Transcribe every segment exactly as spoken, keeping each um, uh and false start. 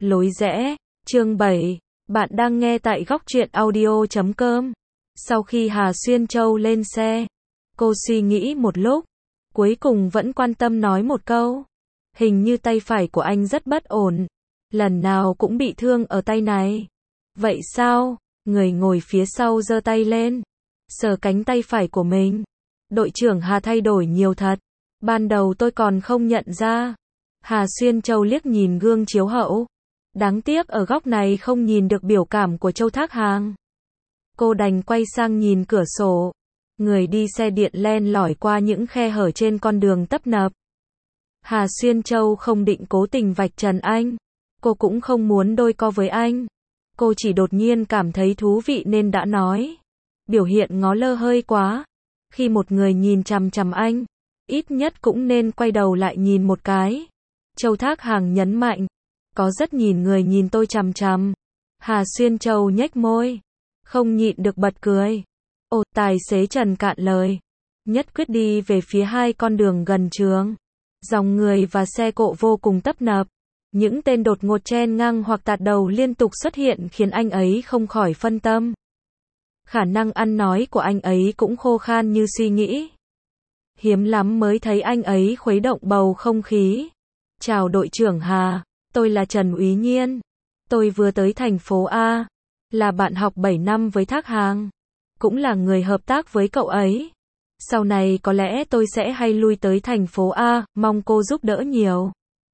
Lối rẽ, chương bảy. Bạn đang nghe tại góc truyện audio chấm com. Sau khi Hà Xuyên Châu lên xe, cô suy nghĩ một lúc, cuối cùng vẫn quan tâm nói một câu. Hình như tay phải của anh rất bất ổn, lần nào cũng bị thương ở tay này. Vậy sao? Người ngồi phía sau giơ tay lên, sờ cánh tay phải của mình. Đội trưởng Hà thay đổi nhiều thật, ban đầu tôi còn không nhận ra. Hà Xuyên Châu liếc nhìn gương chiếu hậu. Đáng tiếc ở góc này không nhìn được biểu cảm của Châu Thác Hàng. Cô đành quay sang nhìn cửa sổ. Người đi xe điện len lỏi qua những khe hở trên con đường tấp nập. Hà Xuyên Châu không định cố tình vạch trần anh. Cô cũng không muốn đôi co với anh. Cô chỉ đột nhiên cảm thấy thú vị nên đã nói. Biểu hiện ngó lơ hơi quá. Khi một người nhìn chằm chằm anh, ít nhất cũng nên quay đầu lại nhìn một cái. Châu Thác Hàng nhấn mạnh. Có rất nhìn người nhìn tôi chằm chằm. Hà Xuyên Châu nhếch môi, không nhịn được bật cười. Ồ, tài xế Trần cạn lời. Nhất quyết đi về phía hai con đường gần trường. Dòng người và xe cộ vô cùng tấp nập. Những tên đột ngột chen ngang hoặc tạt đầu liên tục xuất hiện khiến anh ấy không khỏi phân tâm. Khả năng ăn nói của anh ấy cũng khô khan như suy nghĩ. Hiếm lắm mới thấy anh ấy khuấy động bầu không khí. Chào đội trưởng Hà. Tôi là Trần Úy Nhiên. Tôi vừa tới thành phố A. Là bạn học bảy năm với Thác Hàng. Cũng là người hợp tác với cậu ấy. Sau này có lẽ tôi sẽ hay lui tới thành phố A, mong cô giúp đỡ nhiều.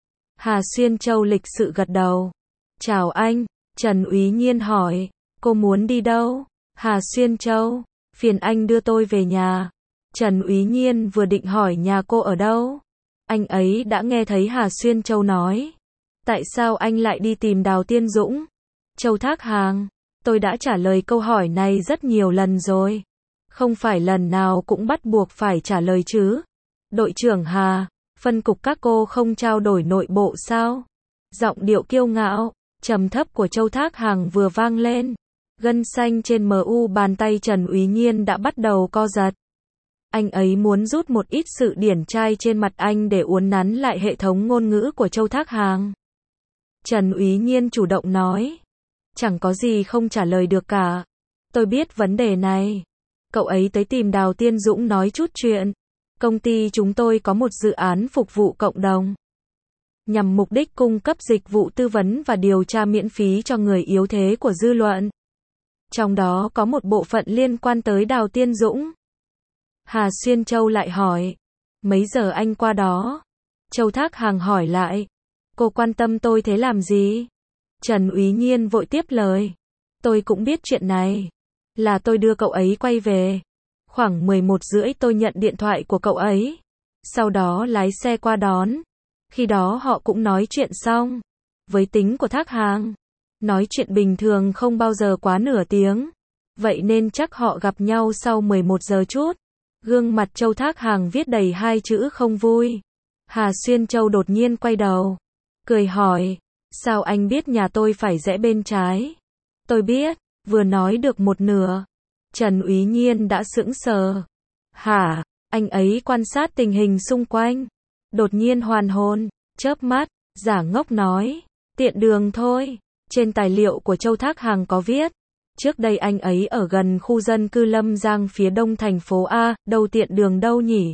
Hà Xuyên Châu lịch sự gật đầu. Chào anh. Trần Úy Nhiên hỏi. Cô muốn đi đâu? Hà Xuyên Châu. Phiền anh đưa tôi về nhà. Trần Úy Nhiên vừa định hỏi nhà cô ở đâu. Anh ấy đã nghe thấy Hà Xuyên Châu nói. Tại sao anh lại đi tìm Đào Tiên Dũng? Châu Thác Hàng, tôi đã trả lời câu hỏi này rất nhiều lần rồi. Không phải lần nào cũng bắt buộc phải trả lời chứ. Đội trưởng Hà, phân cục các cô không trao đổi nội bộ sao? Giọng điệu kiêu ngạo, trầm thấp của Châu Thác Hàng vừa vang lên. Gân xanh trên mờ u bàn tay Trần Úy Nhiên đã bắt đầu co giật. Anh ấy muốn rút một ít sự điển trai trên mặt anh để uốn nắn lại hệ thống ngôn ngữ của Châu Thác Hàng. Trần Úy Nhiên chủ động nói. Chẳng có gì không trả lời được cả. Tôi biết vấn đề này. Cậu ấy tới tìm Đào Tiên Dũng nói chút chuyện. Công ty chúng tôi có một dự án phục vụ cộng đồng. Nhằm mục đích cung cấp dịch vụ tư vấn và điều tra miễn phí cho người yếu thế của dư luận. Trong đó có một bộ phận liên quan tới Đào Tiên Dũng. Hà Xuyên Châu lại hỏi. Mấy giờ anh qua đó? Châu Thác Hàng hỏi lại. Cô quan tâm tôi thế làm gì? Trần Úy Nhiên vội tiếp lời. Tôi cũng biết chuyện này. Là tôi đưa cậu ấy quay về. Khoảng mười một rưỡi tôi nhận điện thoại của cậu ấy. Sau đó lái xe qua đón. Khi đó họ cũng nói chuyện xong. Với tính của Thác Hàng, nói chuyện bình thường không bao giờ quá nửa tiếng. Vậy nên chắc họ gặp nhau sau mười một giờ chút. Gương mặt Châu Thác Hàng viết đầy hai chữ không vui. Hà Xuyên Châu đột nhiên quay đầu. Cười hỏi, sao anh biết nhà tôi phải rẽ bên trái? Tôi biết, vừa nói được một nửa. Trần Úy Nhiên đã sững sờ. Hả? Anh ấy quan sát tình hình xung quanh. Đột nhiên hoàn hồn, chớp mắt, giả ngốc nói. Tiện đường thôi. Trên tài liệu của Châu Thác Hàng có viết. Trước đây anh ấy ở gần khu dân cư Lâm Giang phía đông thành phố A, đâu tiện đường đâu nhỉ?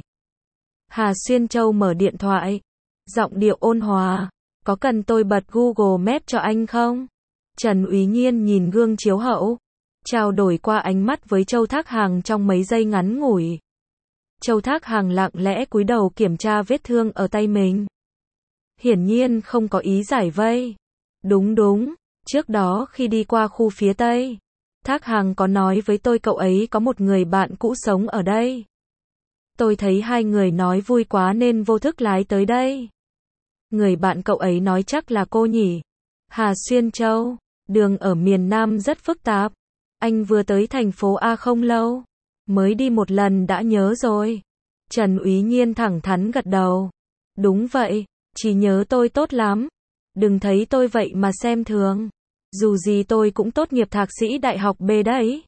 Hà Xuyên Châu mở điện thoại. Giọng điệu ôn hòa. Có cần tôi bật Google Maps cho anh không? Trần Úy Nhiên nhìn gương chiếu hậu. Trao đổi qua ánh mắt với Châu Thác Hàng trong mấy giây ngắn ngủi. Châu Thác Hàng lặng lẽ cúi đầu kiểm tra vết thương ở tay mình. Hiển nhiên không có ý giải vây. Đúng đúng, trước đó khi đi qua khu phía Tây, Thác Hàng có nói với tôi cậu ấy có một người bạn cũ sống ở đây. Tôi thấy hai người nói vui quá nên vô thức lái tới đây. Người bạn cậu ấy nói chắc là cô nhỉ? Hà Xuyên Châu, đường ở miền Nam rất phức tạp. Anh vừa tới thành phố A không lâu. Mới đi một lần đã nhớ rồi. Trần Úy Nhiên thẳng thắn gật đầu. Đúng vậy, chỉ nhớ tôi tốt lắm. Đừng thấy tôi vậy mà xem thường. Dù gì tôi cũng tốt nghiệp thạc sĩ đại học B đấy.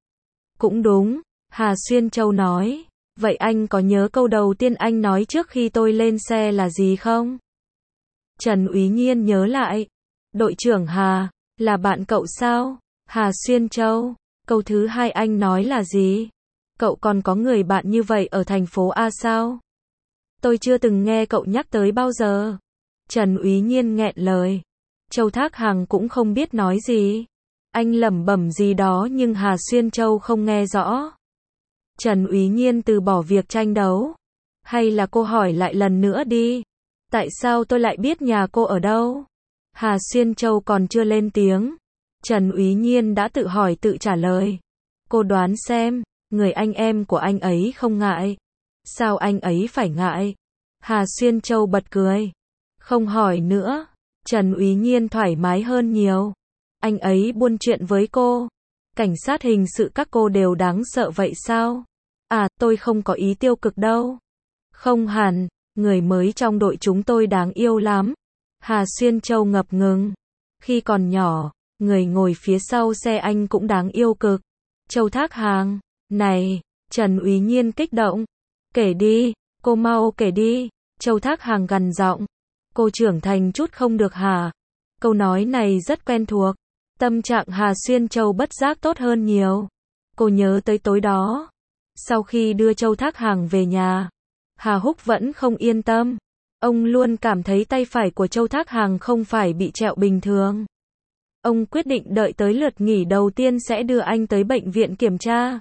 Cũng đúng, Hà Xuyên Châu nói. Vậy anh có nhớ câu đầu tiên anh nói trước khi tôi lên xe là gì không? Trần Úy Nhiên nhớ lại. Đội trưởng Hà, là bạn cậu sao? Hà Xuyên Châu, câu thứ hai anh nói là gì? Cậu còn có người bạn như vậy ở thành phố A sao? Tôi chưa từng nghe cậu nhắc tới bao giờ. Trần Úy Nhiên nghẹn lời. Châu Thác Hằng cũng không biết nói gì. Anh lẩm bẩm gì đó nhưng Hà Xuyên Châu không nghe rõ. Trần Úy Nhiên từ bỏ việc tranh đấu. Hay là cô hỏi lại lần nữa đi. Tại sao tôi lại biết nhà cô ở đâu? Hà Xuyên Châu còn chưa lên tiếng. Trần Úy Nhiên đã tự hỏi tự trả lời. Cô đoán xem, người anh em của anh ấy không ngại. Sao anh ấy phải ngại? Hà Xuyên Châu bật cười. Không hỏi nữa. Trần Úy Nhiên thoải mái hơn nhiều. Anh ấy buôn chuyện với cô. Cảnh sát hình sự các cô đều đáng sợ vậy sao? À, tôi không có ý tiêu cực đâu. Không hẳn, người mới trong đội chúng tôi đáng yêu lắm. Hà Xuyên Châu ngập ngừng. Khi còn nhỏ, người ngồi phía sau xe anh cũng đáng yêu cực. Châu Thác Hằng, này, Trần Úy Nhiên kích động. Kể đi, cô mau kể đi. Châu Thác Hằng gằn giọng. Cô trưởng thành chút không được hả? Câu nói này rất quen thuộc. Tâm trạng Hà Xuyên Châu bất giác tốt hơn nhiều. Cô nhớ tới tối đó. Sau khi đưa Châu Thác Hằng về nhà, Hà Húc vẫn không yên tâm. Ông luôn cảm thấy tay phải của Châu Thác Hằng không phải bị trẹo bình thường. Ông quyết định đợi tới lượt nghỉ đầu tiên sẽ đưa anh tới bệnh viện kiểm tra.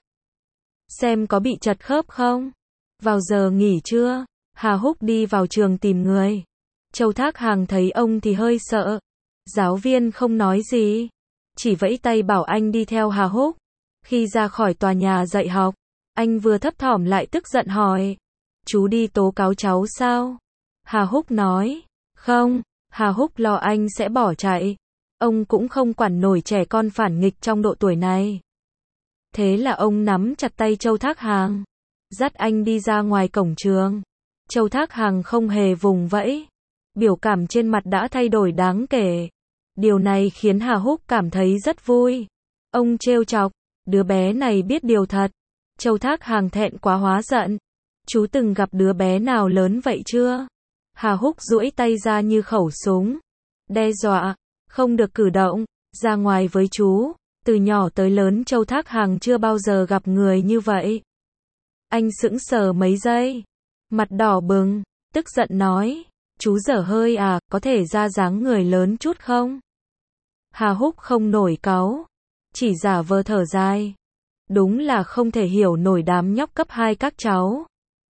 Xem có bị trật khớp không? Vào giờ nghỉ trưa, Hà Húc đi vào trường tìm người. Châu Thác Hằng thấy ông thì hơi sợ. Giáo viên không nói gì, chỉ vẫy tay bảo anh đi theo Hà Húc. Khi ra khỏi tòa nhà dạy học, anh vừa thấp thỏm lại tức giận hỏi. Chú đi tố cáo cháu sao? Hà Húc nói. Không, Hà Húc lo anh sẽ bỏ chạy. Ông cũng không quản nổi trẻ con phản nghịch trong độ tuổi này. Thế là ông nắm chặt tay Châu Thác Hằng, dắt anh đi ra ngoài cổng trường. Châu Thác Hằng không hề vùng vẫy. Biểu cảm trên mặt đã thay đổi đáng kể. Điều này khiến Hà Húc cảm thấy rất vui. Ông trêu chọc, đứa bé này biết điều thật. Châu Thác Hằng thẹn quá hóa giận. Chú từng gặp đứa bé nào lớn vậy chưa? Hà Húc duỗi tay ra như khẩu súng. Đe dọa, không được cử động, ra ngoài với chú. Từ nhỏ tới lớn Châu Thác Hằng chưa bao giờ gặp người như vậy. Anh sững sờ mấy giây. Mặt đỏ bừng, tức giận nói. Chú dở hơi à, có thể ra dáng người lớn chút không? Hà Húc không nổi cáu, chỉ giả vờ thở dài. Đúng là không thể hiểu nổi đám nhóc cấp hai các cháu.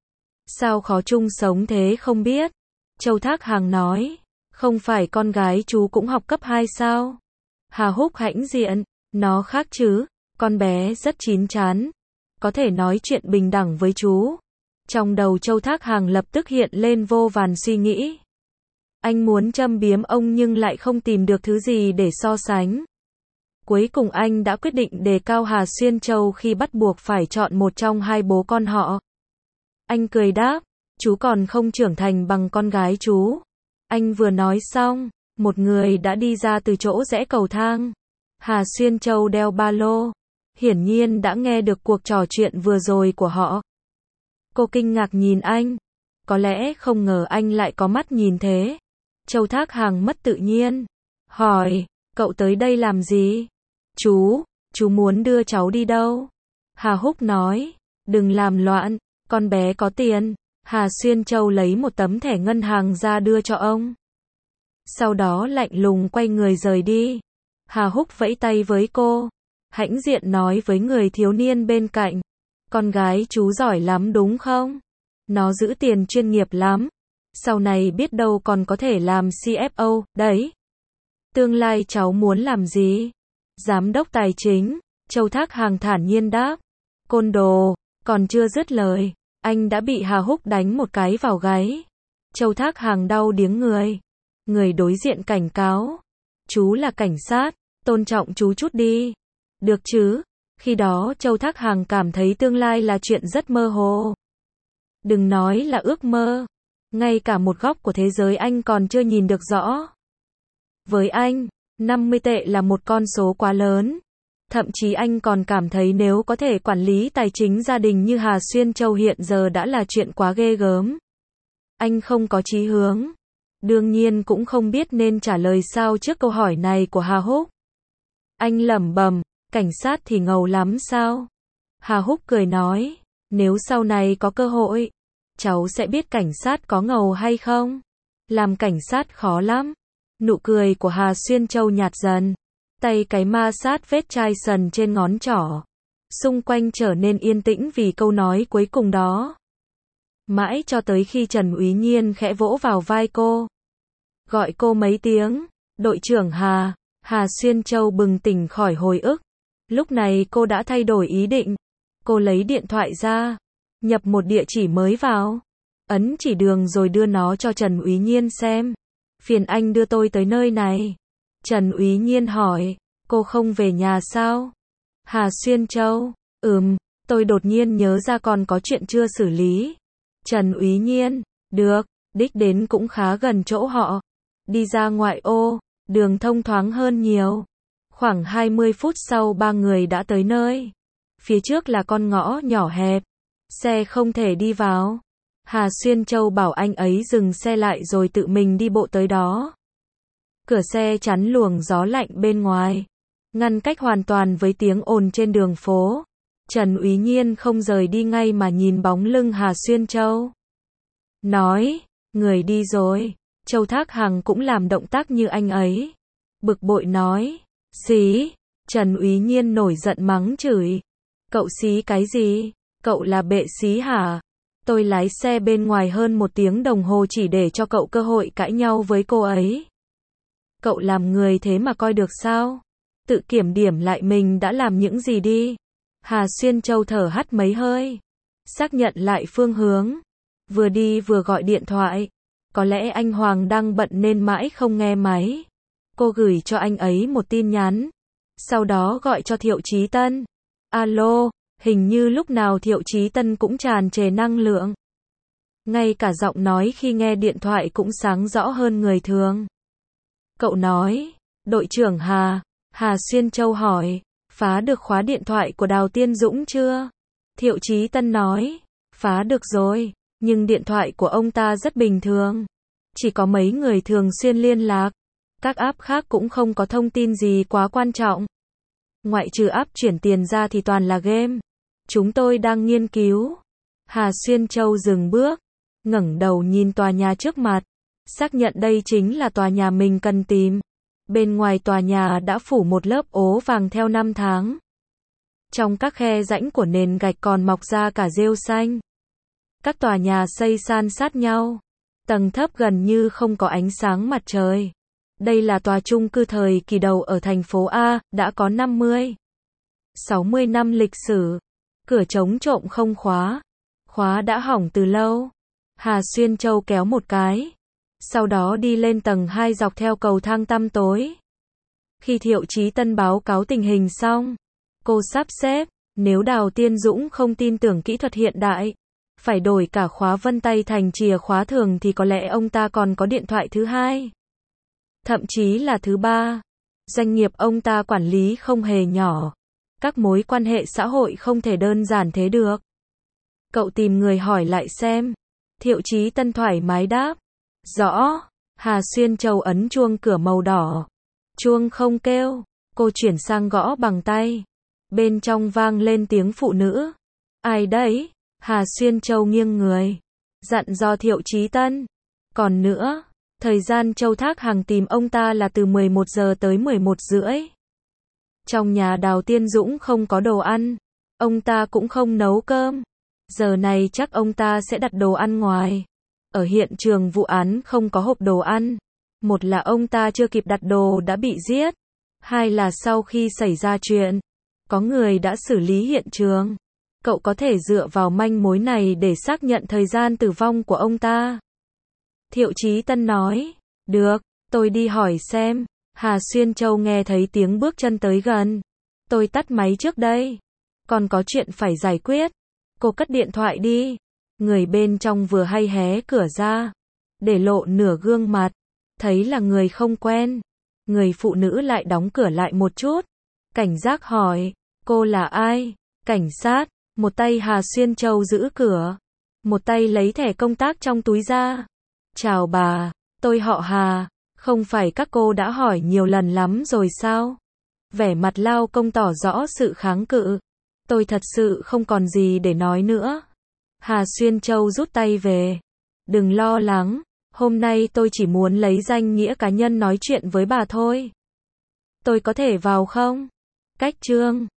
Sao khó chung sống thế không biết? Châu Thác Hằng nói. Không phải con gái chú cũng học cấp hai sao? Hà Húc hãnh diện. Nó khác chứ, con bé rất chín chắn. Có thể nói chuyện bình đẳng với chú. Trong đầu Châu Thác Hằng lập tức hiện lên vô vàn suy nghĩ. Anh muốn châm biếm ông nhưng lại không tìm được thứ gì để so sánh. Cuối cùng anh đã quyết định đề cao Hà Xuyên Châu khi bắt buộc phải chọn một trong hai bố con họ. Anh cười đáp, chú còn không trưởng thành bằng con gái chú. Anh vừa nói xong, một người đã đi ra từ chỗ rẽ cầu thang. Hà Xuyên Châu đeo ba lô, hiển nhiên đã nghe được cuộc trò chuyện vừa rồi của họ. Cô kinh ngạc nhìn anh, có lẽ không ngờ anh lại có mắt nhìn thế. Châu Thác Hằng mất tự nhiên, hỏi, cậu tới đây làm gì? Chú, chú muốn đưa cháu đi đâu? Hà Húc nói, đừng làm loạn, con bé có tiền. Hà Xuyên Châu lấy một tấm thẻ ngân hàng ra đưa cho ông. Sau đó lạnh lùng quay người rời đi. Hà Húc vẫy tay với cô, hãnh diện nói với người thiếu niên bên cạnh. Con gái chú giỏi lắm đúng không? Nó giữ tiền chuyên nghiệp lắm. Sau này biết đâu còn có thể làm xê ép ô, đấy. Tương lai cháu muốn làm gì? Giám đốc tài chính, Châu Thác Hằng thản nhiên đáp. Côn đồ, còn chưa dứt lời, anh đã bị Hà Húc đánh một cái vào gáy. Châu Thác Hằng đau điếng người. Người đối diện cảnh cáo. Chú là cảnh sát, tôn trọng chú chút đi. Được chứ? Khi đó Châu Thác Hằng cảm thấy tương lai là chuyện rất mơ hồ. Đừng nói là ước mơ. Ngay cả một góc của thế giới anh còn chưa nhìn được rõ. Với anh, năm mươi tệ là một con số quá lớn. Thậm chí anh còn cảm thấy nếu có thể quản lý tài chính gia đình như Hà Xuyên Châu hiện giờ đã là chuyện quá ghê gớm. Anh không có chí hướng. Đương nhiên cũng không biết nên trả lời sao trước câu hỏi này của Hà Húc. Anh lẩm bẩm, cảnh sát thì ngầu lắm sao? Hà Húc cười nói, nếu sau này có cơ hội, cháu sẽ biết cảnh sát có ngầu hay không. Làm cảnh sát khó lắm. Nụ cười của Hà Xuyên Châu nhạt dần. Tay cái ma sát vết chai sần trên ngón trỏ. Xung quanh trở nên yên tĩnh vì câu nói cuối cùng đó. Mãi cho tới khi Trần Úy Nhiên khẽ vỗ vào vai cô. Gọi cô mấy tiếng, đội trưởng Hà. Hà Xuyên Châu bừng tỉnh khỏi hồi ức. Lúc này cô đã thay đổi ý định. Cô lấy điện thoại ra, nhập một địa chỉ mới vào, ấn chỉ đường rồi đưa nó cho Trần Úy Nhiên xem. Phiền anh đưa tôi tới nơi này. Trần Úy Nhiên hỏi, cô không về nhà sao? Hà Xuyên Châu, ừm, tôi đột nhiên nhớ ra còn có chuyện chưa xử lý. Trần Úy Nhiên, được, đích đến cũng khá gần chỗ họ. Đi ra ngoại ô, đường thông thoáng hơn nhiều. Khoảng hai mươi phút sau ba người đã tới nơi. Phía trước là con ngõ nhỏ hẹp. Xe không thể đi vào. Hà Xuyên Châu bảo anh ấy dừng xe lại rồi tự mình đi bộ tới đó. Cửa xe chắn luồng gió lạnh bên ngoài, ngăn cách hoàn toàn với tiếng ồn trên đường phố. Trần Úy Nhiên không rời đi ngay mà nhìn bóng lưng Hà Xuyên Châu. Nói, người đi rồi. Châu Thác Hằng cũng làm động tác như anh ấy. Bực bội nói, xí. Trần Úy Nhiên nổi giận mắng chửi. Cậu xí cái gì? Cậu là bệ xí hả? Tôi lái xe bên ngoài hơn một tiếng đồng hồ chỉ để cho cậu cơ hội cãi nhau với cô ấy. Cậu làm người thế mà coi được sao? Tự kiểm điểm lại mình đã làm những gì đi. Hà Xuyên Châu thở hắt mấy hơi. Xác nhận lại phương hướng. Vừa đi vừa gọi điện thoại. Có lẽ anh Hoàng đang bận nên mãi không nghe máy. Cô gửi cho anh ấy một tin nhắn. Sau đó gọi cho Thiệu Chí Tân. Alo, hình như lúc nào Thiệu Chí Tân cũng tràn trề năng lượng. Ngay cả giọng nói khi nghe điện thoại cũng sáng rõ hơn người thường. Cậu nói, đội trưởng Hà. Hà Xuyên Châu hỏi, phá được khóa điện thoại của Đào Tiên Dũng chưa? Thiệu Chí Tân nói, phá được rồi, nhưng điện thoại của ông ta rất bình thường. Chỉ có mấy người thường xuyên liên lạc. Các app khác cũng không có thông tin gì quá quan trọng. Ngoại trừ app chuyển tiền ra thì toàn là game. Chúng tôi đang nghiên cứu. Hà Xuyên Châu dừng bước, ngẩng đầu nhìn tòa nhà trước mặt, xác nhận đây chính là tòa nhà mình cần tìm. Bên ngoài tòa nhà đã phủ một lớp ố vàng theo năm tháng. Trong các khe rãnh của nền gạch còn mọc ra cả rêu xanh. Các tòa nhà xây san sát nhau, tầng thấp gần như không có ánh sáng mặt trời. Đây là tòa chung cư thời kỳ đầu ở thành phố A, đã có năm mươi, sáu mươi năm lịch sử. Cửa trống trộm không khóa. Khóa đã hỏng từ lâu. Hà Xuyên Châu kéo một cái. Sau đó đi lên tầng hai dọc theo cầu thang tăm tối. Khi Thiệu Chí Tân báo cáo tình hình xong, cô sắp xếp, nếu Đào Tiên Dũng không tin tưởng kỹ thuật hiện đại, phải đổi cả khóa vân tay thành chìa khóa thường thì có lẽ ông ta còn có điện thoại thứ hai. Thậm chí là thứ ba. Doanh nghiệp ông ta quản lý không hề nhỏ. Các mối quan hệ xã hội không thể đơn giản thế được. Cậu tìm người hỏi lại xem. Thiệu Chí Tân thoải mái đáp. Rõ. Hà Xuyên Châu ấn chuông cửa màu đỏ. Chuông không kêu. Cô chuyển sang gõ bằng tay. Bên trong vang lên tiếng phụ nữ. Ai đấy? Hà Xuyên Châu nghiêng người. Dặn dò Thiệu Chí Tân. Còn nữa, thời gian Châu Thác Hằng tìm ông ta là từ mười một giờ tới mười một rưỡi. Trong nhà Đào Tiên Dũng không có đồ ăn. Ông ta cũng không nấu cơm. Giờ này chắc ông ta sẽ đặt đồ ăn ngoài. Ở hiện trường vụ án không có hộp đồ ăn. Một là ông ta chưa kịp đặt đồ đã bị giết. Hai là sau khi xảy ra chuyện, có người đã xử lý hiện trường. Cậu có thể dựa vào manh mối này để xác nhận thời gian tử vong của ông ta. Thiệu Chí Tân nói. Được, tôi đi hỏi xem. Hà Xuyên Châu nghe thấy tiếng bước chân tới gần. Tôi tắt máy trước đây. Còn có chuyện phải giải quyết. Cô cất điện thoại đi. Người bên trong vừa hay hé cửa ra, để lộ nửa gương mặt. Thấy là người không quen. Người phụ nữ lại đóng cửa lại một chút. Cảnh giác hỏi. Cô là ai? Cảnh sát. Một tay Hà Xuyên Châu giữ cửa. Một tay lấy thẻ công tác trong túi ra. Chào bà. Tôi họ Hà, không phải các cô đã hỏi nhiều lần lắm rồi sao? Vẻ mặt Lao Công tỏ rõ sự kháng cự. Tôi thật sự không còn gì để nói nữa. Hà Xuyên Châu rút tay về. Đừng lo lắng, hôm nay tôi chỉ muốn lấy danh nghĩa cá nhân nói chuyện với bà thôi. Tôi có thể vào không? Cách Trương